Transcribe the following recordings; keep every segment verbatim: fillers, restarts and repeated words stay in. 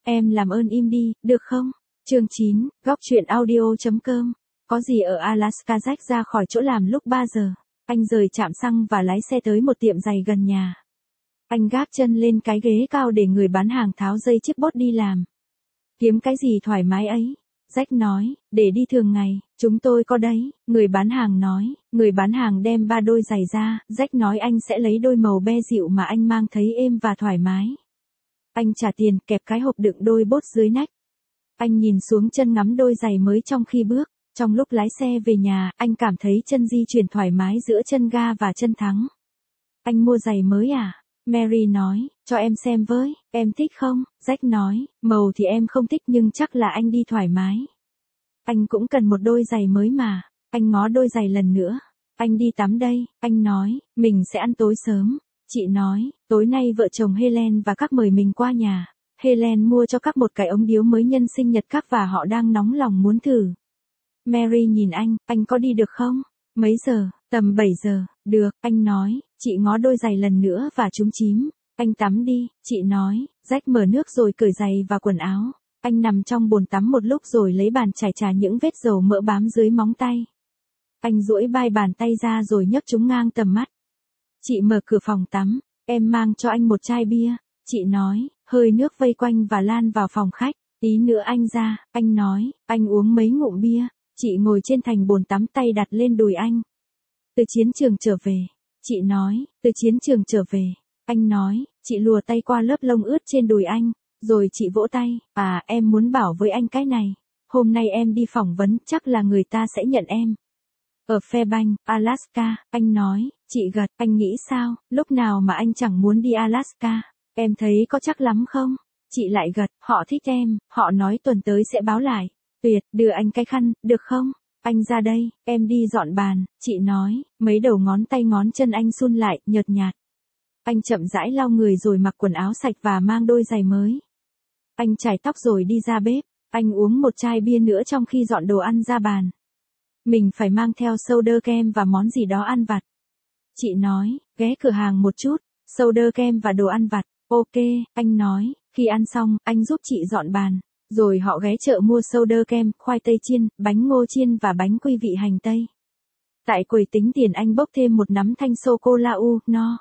Em làm ơn im đi, được không? Chương chín, góc truyện audio chấm com. Có gì ở Alaska? Jack ra khỏi chỗ làm lúc ba giờ. Anh rời trạm xăng và lái xe tới một tiệm giày gần nhà. Anh gác chân lên cái ghế cao để người bán hàng tháo dây chiếc bốt đi làm. Kiếm cái gì thoải mái ấy? Jack nói, để đi thường ngày, chúng tôi có đấy, người bán hàng nói. Người bán hàng đem ba đôi giày ra, Jack nói anh sẽ lấy đôi màu be dịu mà anh mang thấy êm và thoải mái. Anh trả tiền, kẹp cái hộp đựng đôi bốt dưới nách. Anh nhìn xuống chân ngắm đôi giày mới trong khi bước. Trong lúc lái xe về nhà, anh cảm thấy chân di chuyển thoải mái giữa chân ga và chân thắng. Anh mua giày mới à? Mary nói, cho em xem với, em thích không? Jack nói, màu thì em không thích nhưng chắc là anh đi thoải mái. Anh cũng cần một đôi giày mới mà. Anh ngó đôi giày lần nữa. Anh đi tắm đây, anh nói, mình sẽ ăn tối sớm. Chị nói, tối nay vợ chồng Helen và các mời mình qua nhà. Helen mua cho các một cái ống điếu mới nhân sinh nhật các và họ đang nóng lòng muốn thử. Mary nhìn anh, anh có đi được không? Mấy giờ? Tầm bảy giờ, được, anh nói, chị ngó đôi giày lần nữa và trúng chím. Anh tắm đi, chị nói, Jack mở nước rồi cởi giày và quần áo. Anh nằm trong bồn tắm một lúc rồi lấy bàn chải chà những vết dầu mỡ bám dưới móng tay. Anh duỗi hai bàn tay ra rồi nhấc chúng ngang tầm mắt. Chị mở cửa phòng tắm, em mang cho anh một chai bia. Chị nói, hơi nước vây quanh và lan vào phòng khách. Tí nữa anh ra, anh nói, anh uống mấy ngụm bia. Chị ngồi trên thành bồn tắm tay đặt lên đùi anh. Từ chiến trường trở về. Chị nói, từ chiến trường trở về. Anh nói, chị lùa tay qua lớp lông ướt trên đùi anh. Rồi chị vỗ tay, à em muốn bảo với anh cái này. Hôm nay em đi phỏng vấn, chắc là người ta sẽ nhận em. Ở Fairbanks, Alaska, anh nói, chị gật, anh nghĩ sao, lúc nào mà anh chẳng muốn đi Alaska, em thấy có chắc lắm không? Chị lại gật, họ thích em, họ nói tuần tới sẽ báo lại. Tuyệt, đưa anh cái khăn, được không? Anh ra đây, em đi dọn bàn, chị nói, mấy đầu ngón tay ngón chân anh sun lại, nhợt nhạt. Anh chậm rãi lau người rồi mặc quần áo sạch và mang đôi giày mới. Anh chải tóc rồi đi ra bếp, anh uống một chai bia nữa trong khi dọn đồ ăn ra bàn. Mình phải mang theo soda kem và món gì đó ăn vặt. Chị nói, ghé cửa hàng một chút, soda kem và đồ ăn vặt. Ok, anh nói, khi ăn xong, anh giúp chị dọn bàn. Rồi họ ghé chợ mua soda kem, khoai tây chiên, bánh ngô chiên và bánh quy vị hành tây. Tại quầy tính tiền anh bốc thêm một nắm thanh sô-cô-la u, no.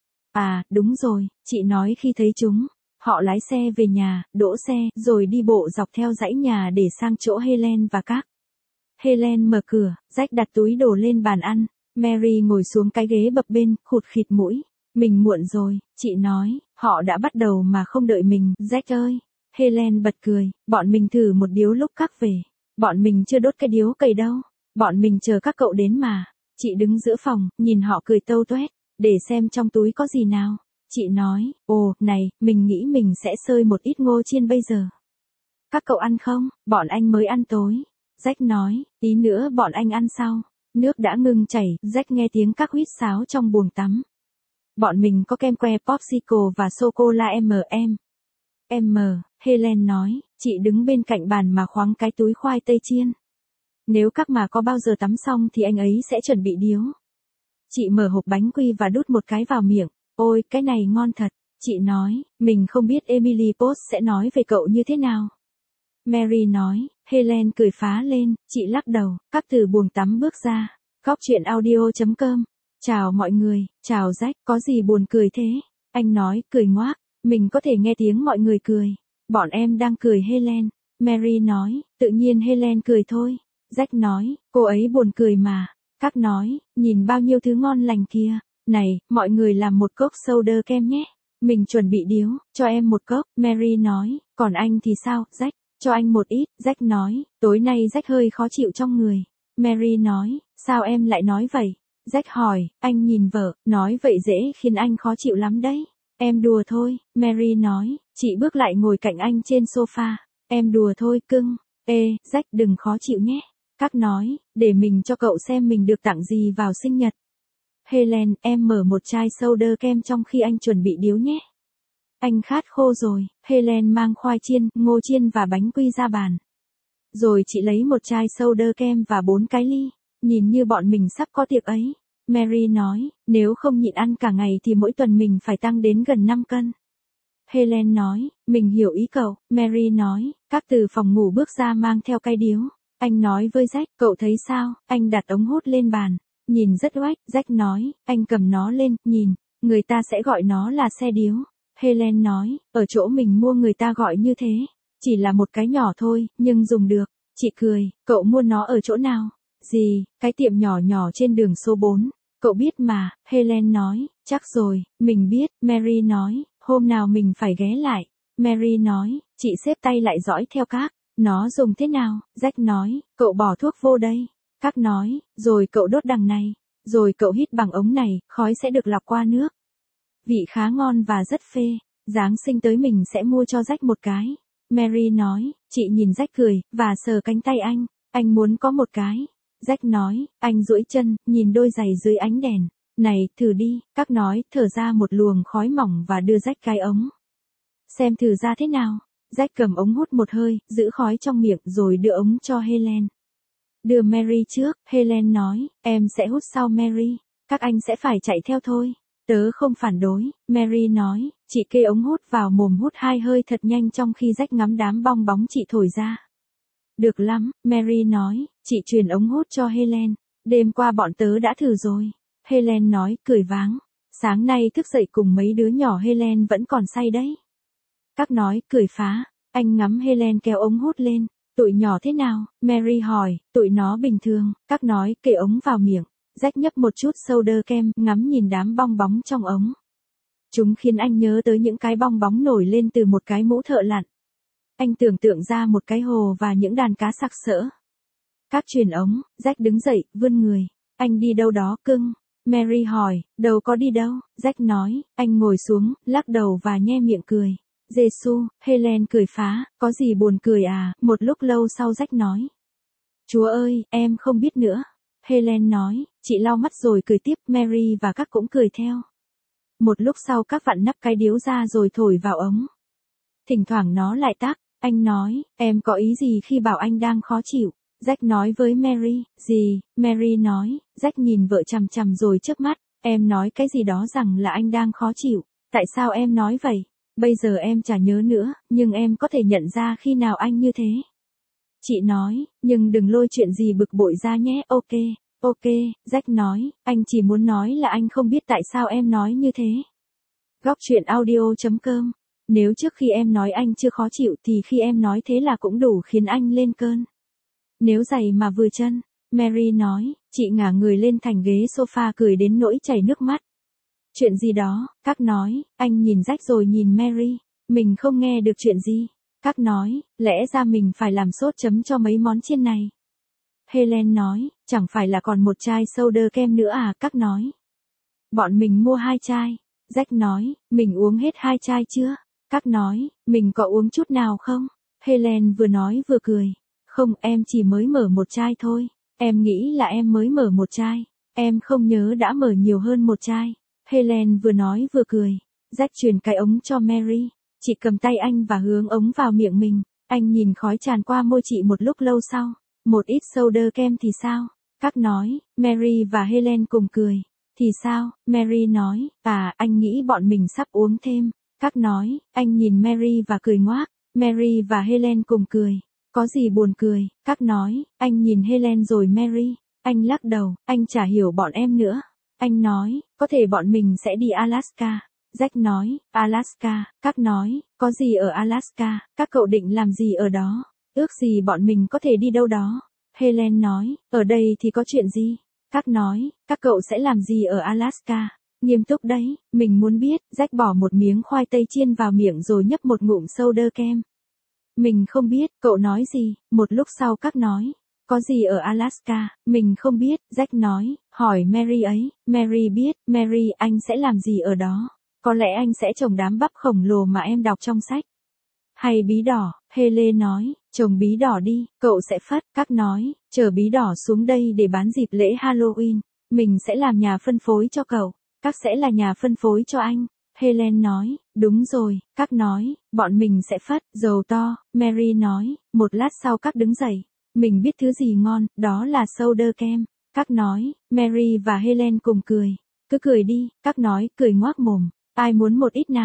À, đúng rồi, chị nói khi thấy chúng. Họ lái xe về nhà, đỗ xe, rồi đi bộ dọc theo dãy nhà để sang chỗ Helen và các. Helen mở cửa, Jack đặt túi đồ lên bàn ăn. Mary ngồi xuống cái ghế bập bên, khụt khịt mũi. Mình muộn rồi, chị nói, họ đã bắt đầu mà không đợi mình, Jack ơi. Helen bật cười, bọn mình thử một điếu lúc các về. Bọn mình chưa đốt cái điếu cày đâu. Bọn mình chờ các cậu đến mà. Chị đứng giữa phòng, nhìn họ cười tâu tuét, để xem trong túi có gì nào. Chị nói, ồ, này, mình nghĩ mình sẽ xơi một ít ngô chiên bây giờ. Các cậu ăn không? Bọn anh mới ăn tối. Jack nói, tí nữa bọn anh ăn sau. Nước đã ngừng chảy, Jack nghe tiếng các huýt sáo trong buồng tắm. Bọn mình có kem que popsicle và sô-cô-la em em. Em, Helen nói, chị đứng bên cạnh bàn mà khoáng cái túi khoai tây chiên. Nếu các mà có bao giờ tắm xong thì anh ấy sẽ chuẩn bị điếu. Chị mở hộp bánh quy và đút một cái vào miệng. Ôi, cái này ngon thật. Chị nói, mình không biết Emily Post sẽ nói về cậu như thế nào. Mary nói, Helen cười phá lên, chị lắc đầu, các từ buồng tắm bước ra. Góc truyện audio chấm com. Chào mọi người, chào Jack, có gì buồn cười thế? Anh nói, cười ngoác, mình có thể nghe tiếng mọi người cười. Bọn em đang cười Helen. Mary nói, tự nhiên Helen cười thôi. Jack nói, cô ấy buồn cười mà. Các nói, nhìn bao nhiêu thứ ngon lành kia. Này, mọi người làm một cốc soda kem nhé. Mình chuẩn bị điếu, cho em một cốc. Mary nói, còn anh thì sao, Jack? Cho anh một ít. Jack nói, tối nay Jack hơi khó chịu trong người. Mary nói, sao em lại nói vậy? Jack hỏi, anh nhìn vợ, nói vậy dễ khiến anh khó chịu lắm đấy. Em đùa thôi, Mary nói, chị bước lại ngồi cạnh anh trên sofa. Em đùa thôi cưng. Ê, Jack đừng khó chịu nhé. Các nói, để mình cho cậu xem mình được tặng gì vào sinh nhật. Helen, em mở một chai soda kem trong khi anh chuẩn bị điếu nhé. Anh khát khô rồi. Helen mang khoai chiên, ngô chiên và bánh quy ra bàn. Rồi chị lấy một chai soda kem và bốn cái ly. Nhìn như bọn mình sắp có tiệc ấy. Mary nói, nếu không nhịn ăn cả ngày thì mỗi tuần mình phải tăng đến gần năm cân. Helen nói, mình hiểu ý cậu. Mary nói, các từ phòng ngủ bước ra mang theo cây điếu. Anh nói với Jack, cậu thấy sao? Anh đặt ống hút lên bàn. Nhìn rất oách. Jack nói, anh cầm nó lên, nhìn. Người ta sẽ gọi nó là xe điếu. Helen nói, ở chỗ mình mua người ta gọi như thế. Chỉ là một cái nhỏ thôi, nhưng dùng được. Chị cười, cậu mua nó ở chỗ nào? Gì, cái tiệm nhỏ nhỏ trên đường số bốn. Cậu biết mà, Helen nói, chắc rồi, mình biết. Mary nói, hôm nào mình phải ghé lại. Mary nói, chị xếp tay lại dõi theo các. Nó dùng thế nào? Jack nói, cậu bỏ thuốc vô đây. Các nói, rồi cậu đốt đằng này. Rồi cậu hít bằng ống này, khói sẽ được lọc qua nước. Vị khá ngon và rất phê. Giáng sinh tới mình sẽ mua cho Jack một cái. Mary nói, chị nhìn Jack cười, và sờ cánh tay anh. Anh muốn có một cái. Jack nói, anh duỗi chân, nhìn đôi giày dưới ánh đèn. Này, thử đi. Các nói, thở ra một luồng khói mỏng và đưa Jack cái ống. Xem thử ra thế nào. Jack cầm ống hút một hơi, giữ khói trong miệng rồi đưa ống cho Helen. Đưa Mary trước, Helen nói, em sẽ hút sau Mary. Các anh sẽ phải chạy theo thôi. Tớ không phản đối. Mary nói, chị kê ống hút vào mồm hút hai hơi thật nhanh trong khi Jack ngắm đám bong bóng chị thổi ra. Được lắm, Mary nói, chị truyền ống hút cho Helen. Đêm qua bọn tớ đã thử rồi. Helen nói, cười váng. Sáng nay thức dậy cùng mấy đứa nhỏ Helen vẫn còn say đấy. Các nói, cười phá. Anh ngắm Helen kéo ống hút lên. Tụi nhỏ thế nào? Mary hỏi, tụi nó bình thường. Các nói, kê ống vào miệng. Jack nhấp một chút soda kem, ngắm nhìn đám bong bóng trong ống. Chúng khiến anh nhớ tới những cái bong bóng nổi lên từ một cái mũ thợ lặn. Anh tưởng tượng ra một cái hồ và những đàn cá sặc sỡ. Các truyền ống, Jack đứng dậy, vươn người. Anh đi đâu đó cưng? Mary hỏi, đâu có đi đâu. Jack nói, anh ngồi xuống, lắc đầu và nhe miệng cười. Giê-xu, Helen cười phá, có gì buồn cười à? Một lúc lâu sau Jack nói. Chúa ơi, em không biết nữa. Helen nói, chị lau mắt rồi cười tiếp. Mary và các cũng cười theo. Một lúc sau các vặn nắp cái điếu ra rồi thổi vào ống. Thỉnh thoảng nó lại tắt. Anh nói, em có ý gì khi bảo anh đang khó chịu? Jack nói với Mary, gì? Mary nói, Jack nhìn vợ chằm chằm rồi chớp mắt. Em nói cái gì đó rằng là anh đang khó chịu. Tại sao em nói vậy? Bây giờ em chả nhớ nữa, nhưng em có thể nhận ra khi nào anh như thế. Chị nói, nhưng đừng lôi chuyện gì bực bội ra nhé. Ok, ok, Jack nói, anh chỉ muốn nói là anh không biết tại sao em nói như thế. Góc truyện audio chấm com. Nếu trước khi em nói anh chưa khó chịu thì khi em nói thế là cũng đủ khiến anh lên cơn. Nếu giày mà vừa chân, Mary nói, chị ngả người lên thành ghế sofa cười đến nỗi chảy nước mắt. Chuyện gì đó? Các nói, anh nhìn Jack rồi nhìn Mary. Mình không nghe được chuyện gì. Các nói, lẽ ra mình phải làm sốt chấm cho mấy món chiên này. Helen nói, chẳng phải là còn một chai soda kem nữa à? Các nói, bọn mình mua hai chai. Jack nói, mình uống hết hai chai chưa? Các nói, mình có uống chút nào không? Helen vừa nói vừa cười. Không, em chỉ mới mở một chai thôi. Em nghĩ là em mới mở một chai. Em không nhớ đã mở nhiều hơn một chai. Helen vừa nói vừa cười. Jack truyền cái ống cho Mary. Chị cầm tay anh và hướng ống vào miệng mình. Anh nhìn khói tràn qua môi chị một lúc lâu sau. Một ít soda kem thì sao? Các nói, Mary và Helen cùng cười. Thì sao? Mary nói, à, anh nghĩ bọn mình sắp uống thêm. Các nói, anh nhìn Mary và cười ngoác. Mary và Helen cùng cười. Có gì buồn cười? Các nói, anh nhìn Helen rồi Mary. Anh lắc đầu, anh chả hiểu bọn em nữa. Anh nói, có thể bọn mình sẽ đi Alaska. Jack nói, Alaska. Các nói, có gì ở Alaska? Các cậu định làm gì ở đó? Ước gì bọn mình có thể đi đâu đó? Helen nói, ở đây thì có chuyện gì? Các nói, các cậu sẽ làm gì ở Alaska? Nghiêm túc đấy, mình muốn biết. Jack bỏ một miếng khoai tây chiên vào miệng rồi nhấp một ngụm soda kem. Mình không biết, cậu nói gì? Một lúc sau các nói, có gì ở Alaska? Mình không biết. Jack nói, hỏi Mary ấy. Mary biết. Mary, anh sẽ làm gì ở đó? Có lẽ anh sẽ trồng đám bắp khổng lồ mà em đọc trong sách. Hay bí đỏ? Helen nói, trồng bí đỏ đi, cậu sẽ phất. Các nói, chở bí đỏ xuống đây để bán dịp lễ Halloween. Mình sẽ làm nhà phân phối cho cậu. Các sẽ là nhà phân phối cho anh. Helen nói, đúng rồi. Các nói, bọn mình sẽ phất, dầu to. Mary nói, một lát sau các đứng dậy. Mình biết thứ gì ngon, đó là soda kem. Các nói, Mary và Helen cùng cười. Cứ cười đi, các nói, cười ngoác mồm. Ai muốn một ít nào?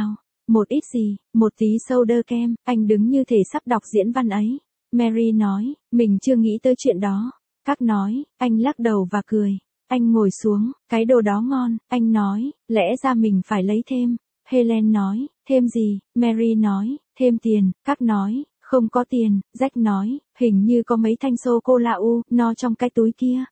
Một ít gì, một tí soda kem, anh đứng như thể sắp đọc diễn văn ấy. Mary nói, mình chưa nghĩ tới chuyện đó. Các nói, anh lắc đầu và cười. Anh ngồi xuống, cái đồ đó ngon, anh nói, lẽ ra mình phải lấy thêm. Helen nói, thêm gì? Mary nói, thêm tiền. Các nói, không có tiền. Jack nói, hình như có mấy thanh sô-cô-la u, no trong cái túi kia.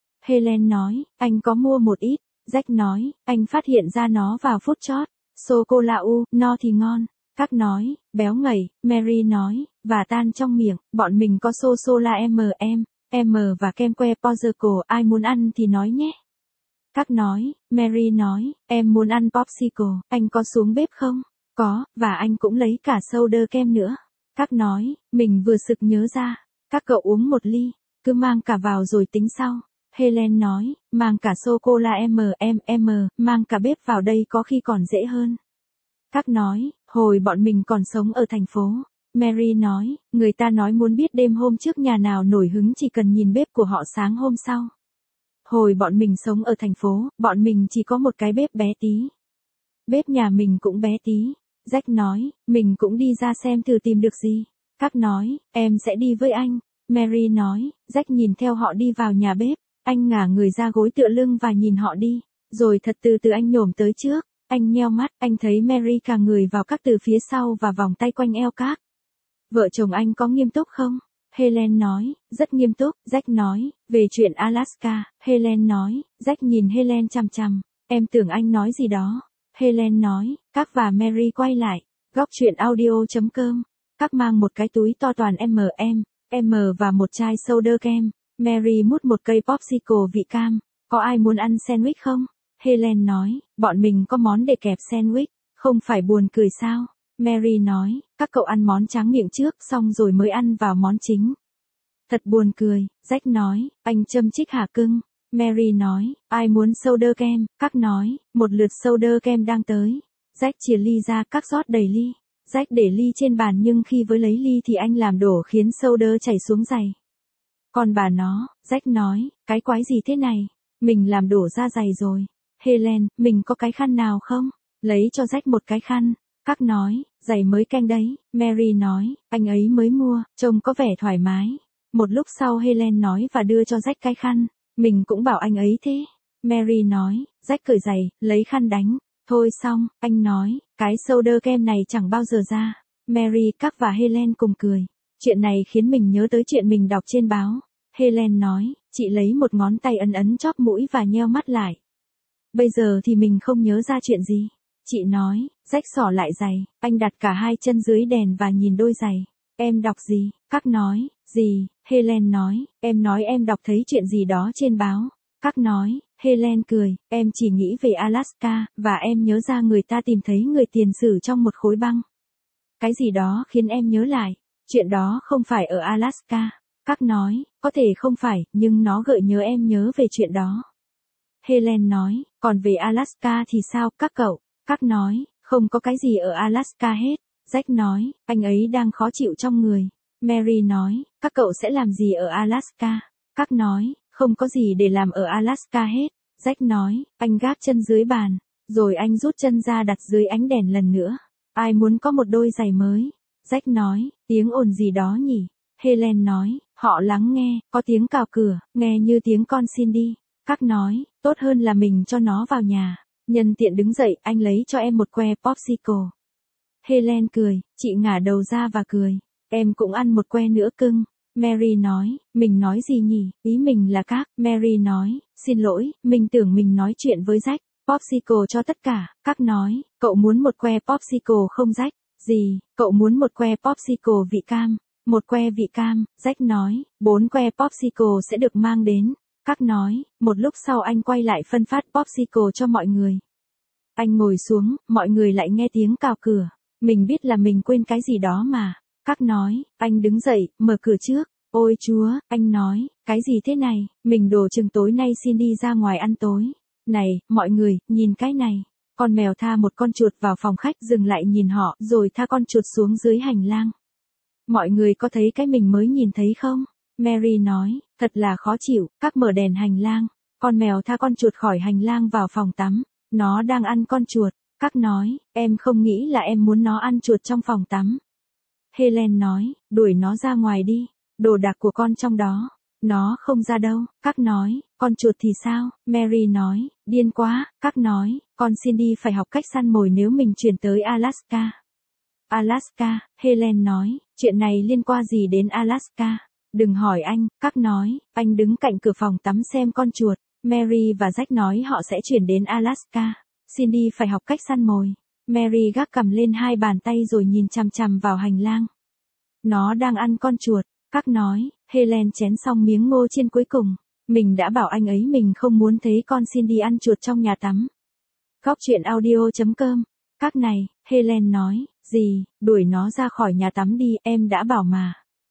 Helen nói, anh có mua một ít. Jack nói, anh phát hiện ra nó vào phút chót. Sô-cô-la u, no thì ngon. Các nói, béo ngậy. Mary nói, và tan trong miệng, bọn mình có sô-cô-la M M, M và kem que Popsicle, ai muốn ăn thì nói nhé. Các nói, Mary nói, em muốn ăn Popsicle, anh có xuống bếp không? Có, và anh cũng lấy cả soda kem nữa. Các nói, mình vừa sực nhớ ra. Các cậu uống một ly, cứ mang cả vào rồi tính sau. Helen nói, mang cả sô-cô-la M M, mang cả bếp vào đây có khi còn dễ hơn. Các nói, hồi bọn mình còn sống ở thành phố. Mary nói, người ta nói muốn biết đêm hôm trước nhà nào nổi hứng chỉ cần nhìn bếp của họ sáng hôm sau. Hồi bọn mình sống ở thành phố, bọn mình chỉ có một cái bếp bé tí. Bếp nhà mình cũng bé tí. Jack nói, mình cũng đi ra xem thử tìm được gì. Các nói, em sẽ đi với anh. Mary nói, Jack nhìn theo họ đi vào nhà bếp. Anh ngả người ra gối tựa lưng và nhìn họ đi. Rồi thật từ từ anh nhổm tới trước. Anh nheo mắt, anh thấy Mary cả người vào các từ phía sau và vòng tay quanh eo các. Vợ chồng anh có nghiêm túc không? Helen nói, rất nghiêm túc. Jack nói, về chuyện Alaska. Helen nói, Jack nhìn Helen chằm chằm. Em tưởng anh nói gì đó. Helen nói, các và Mary quay lại. Góc chuyện audio.com. Các mang một cái túi to toàn M M, M và một chai soda kem. Mary mút một cây popsicle vị cam. Có ai muốn ăn sandwich không? Helen nói, bọn mình có món để kẹp sandwich. Không phải buồn cười sao? Mary nói, các cậu ăn món tráng miệng trước xong rồi mới ăn vào món chính. Thật buồn cười. Jack nói, anh châm chích hả cưng? Mary nói, ai muốn soda kem? Các nói, một lượt soda kem đang tới. Jack chìa ly ra, các rót đầy ly. Jack để ly trên bàn nhưng khi với lấy ly thì anh làm đổ khiến soda chảy xuống giày. Còn bà nó, Jack nói, cái quái gì thế này? Mình làm đổ ra giày rồi. Helen, mình có cái khăn nào không? Lấy cho Jack một cái khăn. Các nói, giày mới canh đấy. Mary nói, anh ấy mới mua, trông có vẻ thoải mái. Một lúc sau Helen nói và đưa cho Jack cái khăn. Mình cũng bảo anh ấy thế. Mary nói, Jack cởi giày, lấy khăn đánh. Thôi xong, anh nói, cái soda kem này chẳng bao giờ ra. Mary, các và Helen cùng cười. Chuyện này khiến mình nhớ tới chuyện mình đọc trên báo. Helen nói, chị lấy một ngón tay ấn ấn chóp mũi và nheo mắt lại. Bây giờ thì mình không nhớ ra chuyện gì. Chị nói, Jack xỏ lại giày, anh đặt cả hai chân dưới đèn và nhìn đôi giày. Em đọc gì? Các nói, gì? Helen nói, em nói em đọc thấy chuyện gì đó trên báo. Các nói, Helen cười, em chỉ nghĩ về Alaska, và em nhớ ra người ta tìm thấy người tiền sử trong một khối băng. Cái gì đó khiến em nhớ lại, chuyện đó không phải ở Alaska. Các nói, có thể không phải, nhưng nó gợi nhớ em nhớ về chuyện đó. Helen nói, còn về Alaska thì sao, các cậu? Các nói, không có cái gì ở Alaska hết. Jack nói, anh ấy đang khó chịu trong người. Mary nói, các cậu sẽ làm gì ở Alaska? Các nói, không có gì để làm ở Alaska hết. Jack nói, anh gác chân dưới bàn, rồi anh rút chân ra đặt dưới ánh đèn lần nữa. Ai muốn có một đôi giày mới? Jack nói, tiếng ồn gì đó nhỉ? Helen nói, họ lắng nghe, có tiếng cào cửa, nghe như tiếng con xin đi. Các nói, tốt hơn là mình cho nó vào nhà. Nhân tiện đứng dậy, anh lấy cho em một que popsicle. Helen cười, chị ngả đầu ra và cười. Em cũng ăn một que nữa cưng. Mary nói, mình nói gì nhỉ? Ý mình là các. Mary nói, xin lỗi, mình tưởng mình nói chuyện với Jack. Popsicle cho tất cả. Các nói, cậu muốn một que popsicle không Jack? Gì, cậu muốn một que popsicle vị cam? Một que vị cam, Jack nói, bốn que popsicle sẽ được mang đến. Các nói, một lúc sau anh quay lại phân phát popsicle cho mọi người. Anh ngồi xuống, mọi người lại nghe tiếng cào cửa. Mình biết là mình quên cái gì đó mà. Các nói, anh đứng dậy, mở cửa trước. Ôi chúa, anh nói, cái gì thế này? Mình đổ chừng tối nay xin đi ra ngoài ăn tối. Này, mọi người, nhìn cái này. Con mèo tha một con chuột vào phòng khách dừng lại nhìn họ rồi tha con chuột xuống dưới hành lang. Mọi người có thấy cái mình mới nhìn thấy không? Mary nói, thật là khó chịu, các mở đèn hành lang. Con mèo tha con chuột khỏi hành lang vào phòng tắm. Nó đang ăn con chuột. Các nói, em không nghĩ là em muốn nó ăn chuột trong phòng tắm. Helen nói, đuổi nó ra ngoài đi, đồ đạc của con trong đó. Nó không ra đâu. Các nói, con chuột thì sao? Mary nói, điên quá. Các nói, con Cindy phải học cách săn mồi nếu mình chuyển tới Alaska. Alaska, Helen nói, chuyện này liên quan gì đến Alaska? Đừng hỏi anh. Các nói, anh đứng cạnh cửa phòng tắm xem con chuột. Mary và Jack nói họ sẽ chuyển đến Alaska. Cindy phải học cách săn mồi. Mary gác cầm lên hai bàn tay rồi nhìn chằm chằm vào hành lang. Nó đang ăn con chuột. Các nói, Helen chén xong miếng ngô chiên cuối cùng. Mình đã bảo anh ấy mình không muốn thấy con Cindy ăn chuột trong nhà tắm. Góc truyện audio chấm com. Các này, Helen nói, gì, đuổi nó ra khỏi nhà tắm đi, em đã bảo mà.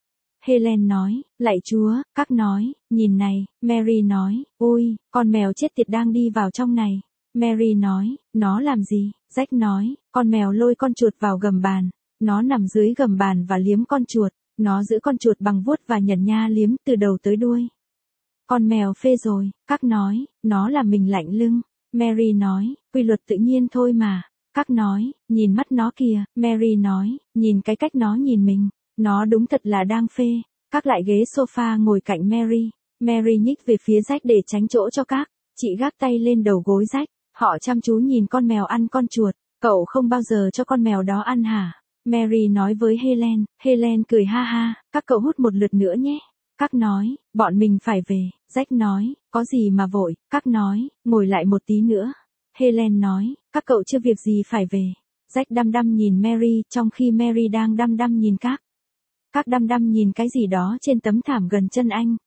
Helen nói, lạy Chúa. Các nói, nhìn này. Mary nói, ôi, con mèo chết tiệt đang đi vào trong này. Mary nói, nó làm gì? Jack nói, con mèo lôi con chuột vào gầm bàn. Nó nằm dưới gầm bàn và liếm con chuột. Nó giữ con chuột bằng vuốt và nhẩn nha liếm từ đầu tới đuôi. Con mèo phê rồi. Các nói, nó làm mình lạnh lưng. Mary nói, quy luật tự nhiên thôi mà. Các nói, nhìn mắt nó kìa. Mary nói, nhìn cái cách nó nhìn mình. Nó đúng thật là đang phê. Các lại ghế sofa ngồi cạnh Mary. Mary nhích về phía Jack để tránh chỗ cho các. Chị gác tay lên đầu gối Jack. Họ chăm chú nhìn con mèo ăn con chuột. Cậu không bao giờ cho con mèo đó ăn hả? Mary nói với Helen. Helen cười ha ha. Các cậu hút một lượt nữa nhé. Các nói, bọn mình phải về. Jack nói, có gì mà vội. Các nói, ngồi lại một tí nữa. Helen nói, các cậu chưa việc gì phải về. Jack đăm đăm nhìn Mary trong khi Mary đang đăm đăm nhìn các. Các đăm đăm nhìn cái gì đó trên tấm thảm gần chân anh.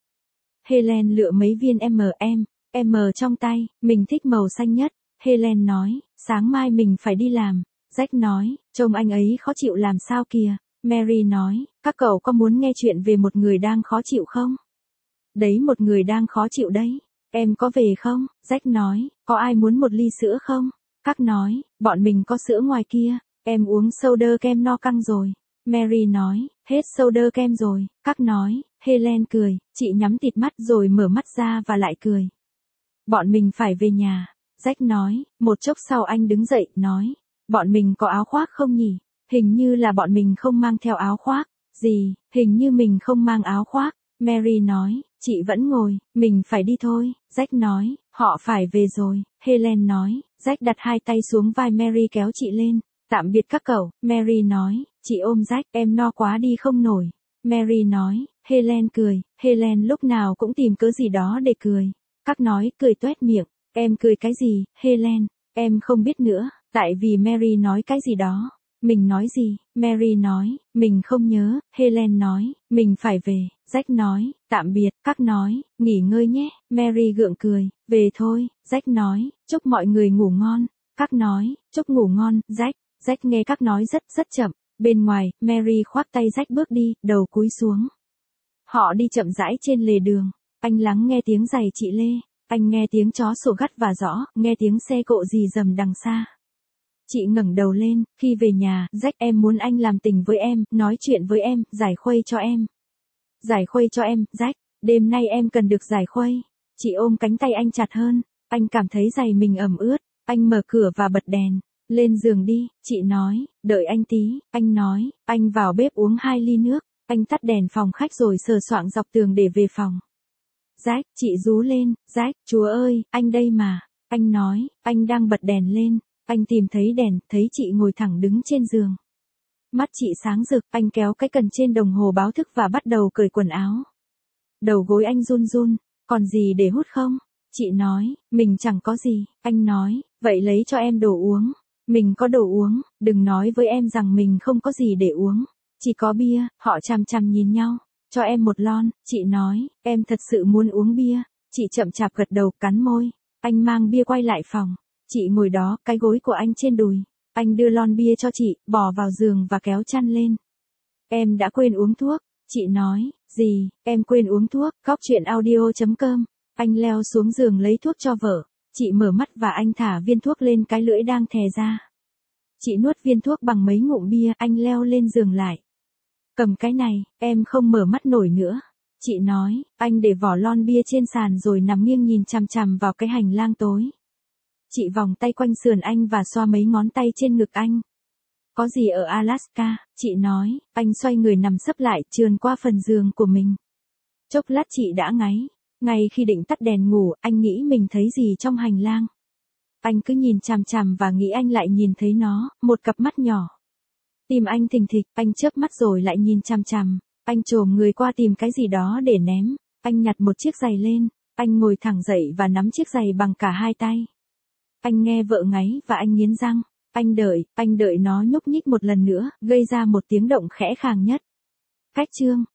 Helen lựa mấy viên M M, M trong tay, mình thích màu xanh nhất. Helen nói, sáng mai mình phải đi làm. Jack nói, trông anh ấy khó chịu làm sao kìa. Mary nói, các cậu có muốn nghe chuyện về một người đang khó chịu không? Đấy, một người đang khó chịu đấy. Em có về không? Jack nói, có ai muốn một ly sữa không? Các nói, bọn mình có sữa ngoài kia. Em uống soda kem no căng rồi. Mary nói, hết soda kem rồi. Các nói, Helen cười, chị nhắm tịt mắt rồi mở mắt ra và lại cười. Bọn mình phải về nhà. Jack nói, một chốc sau anh đứng dậy, nói, bọn mình có áo khoác không nhỉ? Hình như là bọn mình không mang theo áo khoác. Gì, hình như mình không mang áo khoác. Mary nói, chị vẫn ngồi, mình phải đi thôi. Jack nói, họ phải về rồi. Helen nói, Jack đặt hai tay xuống vai Mary kéo chị lên. Tạm biệt các cậu. Mary nói, chị ôm Jack, em no quá đi không nổi. Mary nói, Helen cười, Helen lúc nào cũng tìm cớ gì đó để cười. Các nói, cười toét miệng, em cười cái gì, Helen, em không biết nữa, tại vì Mary nói cái gì đó. Mình nói gì? Mary nói, mình không nhớ. Helen nói, mình phải về. Jack nói, tạm biệt. Các nói, nghỉ ngơi nhé. Mary gượng cười, về thôi. Jack nói, chúc mọi người ngủ ngon. Các nói, chúc ngủ ngon, Jack. Jack nghe các nói rất rất chậm. Bên ngoài, Mary khoác tay Jack bước đi, đầu cúi xuống. Họ đi chậm rãi trên lề đường. Anh lắng nghe tiếng giày chị Lê. Anh nghe tiếng chó sủa gắt và rõ, nghe tiếng xe cộ rì rầm đằng xa. Chị ngẩng đầu lên, khi về nhà, Jack em muốn anh làm tình với em, nói chuyện với em, giải khuây cho em. Giải khuây cho em, Jack, đêm nay em cần được giải khuây. Chị ôm cánh tay anh chặt hơn, anh cảm thấy giày mình ẩm ướt, anh mở cửa và bật đèn. Lên giường đi, chị nói, đợi anh tí, anh nói, anh vào bếp uống hai ly nước, anh tắt đèn phòng khách rồi sờ soạng dọc tường để về phòng. Jack, chị rú lên, Jack, Chúa ơi, anh đây mà. Anh nói, anh đang bật đèn lên. Anh tìm thấy đèn, thấy chị ngồi thẳng đứng trên giường. Mắt chị sáng rực, anh kéo cái cần trên đồng hồ báo thức và bắt đầu cởi quần áo. Đầu gối anh run run, còn gì để hút không? Chị nói, mình chẳng có gì. Anh nói, vậy lấy cho em đồ uống. Mình có đồ uống, đừng nói với em rằng mình không có gì để uống. Chỉ có bia. Họ chằm chằm nhìn nhau. Cho em một lon, chị nói, em thật sự muốn uống bia. Chị chậm chạp gật đầu, cắn môi. Anh mang bia quay lại phòng. Chị ngồi đó, cái gối của anh trên đùi. Anh đưa lon bia cho chị, bỏ vào giường và kéo chăn lên. Em đã quên uống thuốc. Chị nói, gì, em quên uống thuốc. Góc truyện audio chấm com. Anh leo xuống giường lấy thuốc cho vợ. Chị mở mắt và anh thả viên thuốc lên cái lưỡi đang thè ra. Chị nuốt viên thuốc bằng mấy ngụm bia. Anh leo lên giường lại. Cầm cái này, em không mở mắt nổi nữa. Chị nói, anh để vỏ lon bia trên sàn rồi nằm nghiêng nhìn chằm chằm vào cái hành lang tối. Chị vòng tay quanh sườn anh và xoa mấy ngón tay trên ngực anh. Có gì ở Alaska, chị nói, anh xoay người nằm sấp lại, trườn qua phần giường của mình. Chốc lát chị đã ngáy. Ngay khi định tắt đèn ngủ, anh nghĩ mình thấy gì trong hành lang. Anh cứ nhìn chằm chằm và nghĩ anh lại nhìn thấy nó, một cặp mắt nhỏ. Tim anh thình thịch, anh chớp mắt rồi lại nhìn chằm chằm. Anh chồm người qua tìm cái gì đó để ném. Anh nhặt một chiếc giày lên. Anh ngồi thẳng dậy và nắm chiếc giày bằng cả hai tay. Anh nghe vợ ngáy và anh nghiến răng. Anh đợi, anh đợi nó nhúc nhích một lần nữa, gây ra một tiếng động khẽ khàng nhất. Cách chương